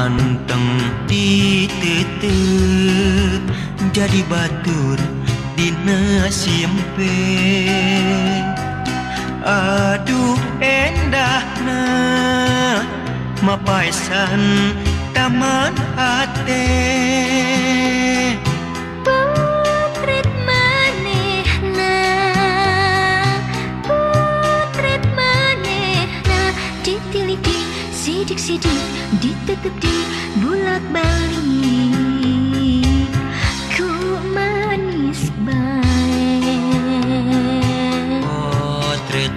anteng ditutup jadi batur dina simpe. Aduh endahna mapaisan taman hate. Potret manehna ditiliki sidik-sidik ditutup di bulak balik ku manis bae. Potret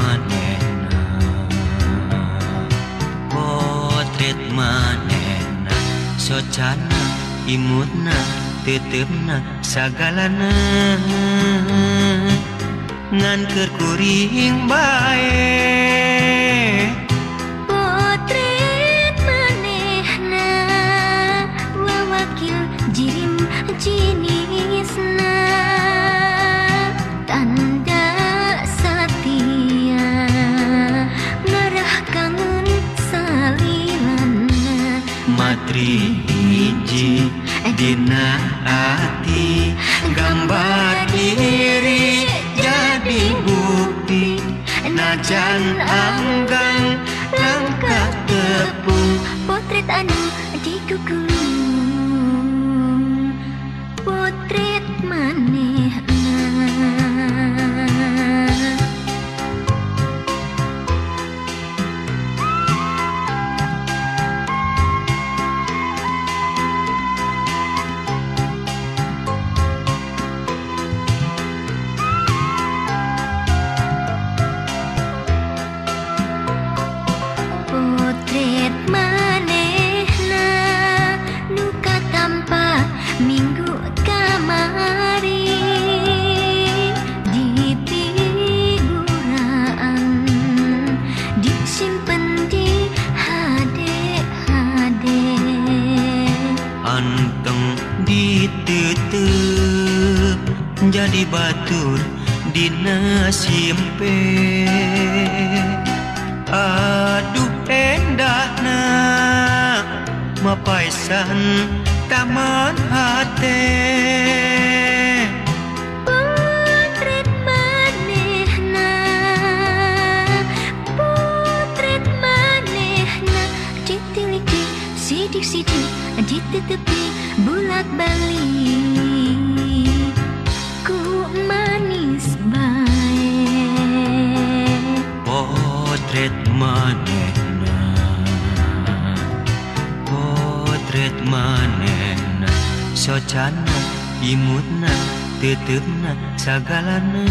manehna socana imutna tetepna sagalana ngan keur kuring bae. Potret manehna wawakil jirim jinisna tanda satia ngarah kangen salilanna. Matri hiji dina ati gambar diri jadi bukti najan anggang langkah tepung. Potret anu dikukulung potret manehna. Potret manehna nuka tampa minggu kamari di figuraan disimpen di HD. Anteng ditutup jadi batur dina simpe. Aduh endahna mapaisan taman hate. Potret manehna ditiliki sidik-sidik ditutupi bulak balik ku manis bae. Potret manehna socana imutna tetepna sagalana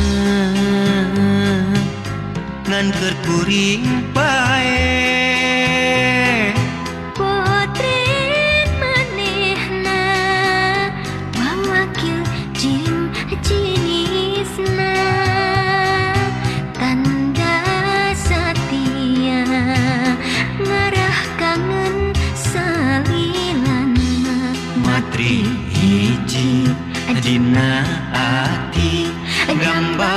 ngan keur kuring bae. Potret manehna wawakil jirim jinisna tanda satia ngarah kangen salilanna. Matri hiji dina ati gambar